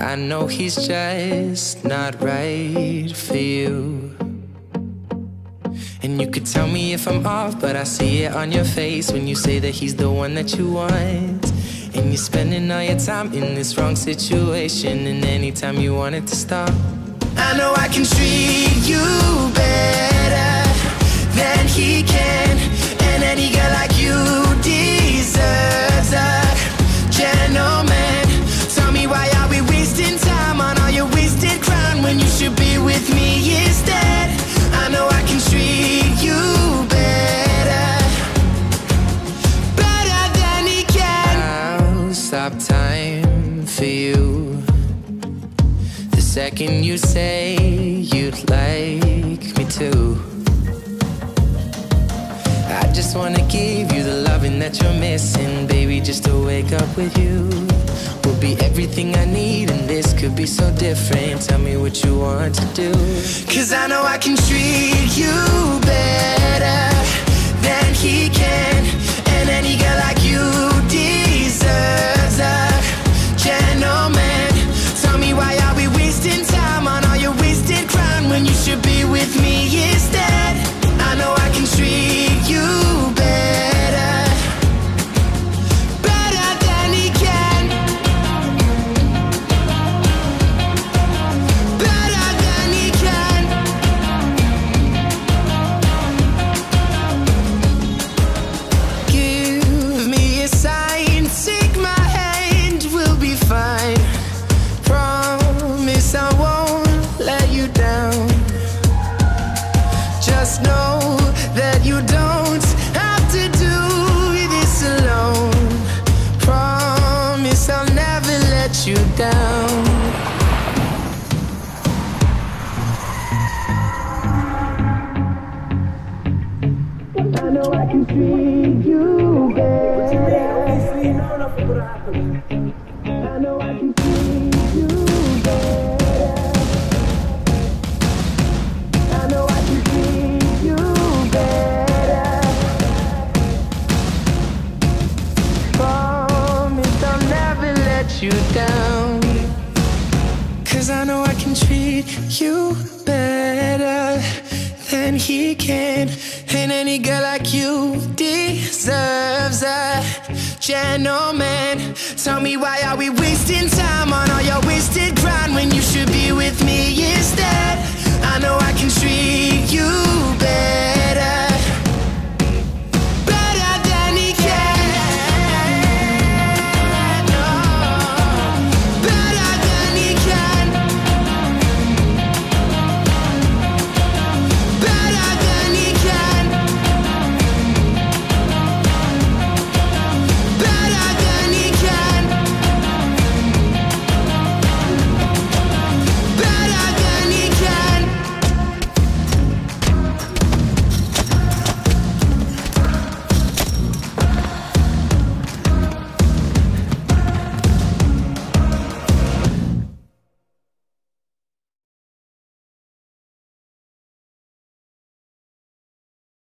I know he's just not right for you. And you could tell me if I'm off, but I see it on your face when you say that he's the one that you want. And you're spending all your time in this wrong situation, and anytime you want it to stop. I know I can treat you better than he can, and any girl like you deserves a gentleman. Tell me, why are we wasting time on all your wasted crown when you should be with me instead? I know I can treat you better, better than he can. I'll stop time for you the second you say you'd like me to. I just wanna give you the loving that you're missing, baby. Just to wake up with you will be everything I need, and this could be so different. Tell me what you want to do, 'cause I know I can treat you better than he can, and any girl like you deserves a gentleman. Tell me, why are we wasting time on all your wasted crown when you should be with me instead? I know I can treat you better, better than he can, better than he can. Give me a sign, take my hand, we'll be fine. Promise I won't let you down. Just know that you don't have to do this alone. Promise I'll never let you down. I know I can treat you better. I know I can treat you better. I know I can treat you better. Promise I'll never let you down, 'cause I know I can treat you better than he can, and any girl like you deserves a gentleman. Tell me, why are we wasting time on all your wasted grind when you should be with me instead? I know I can treat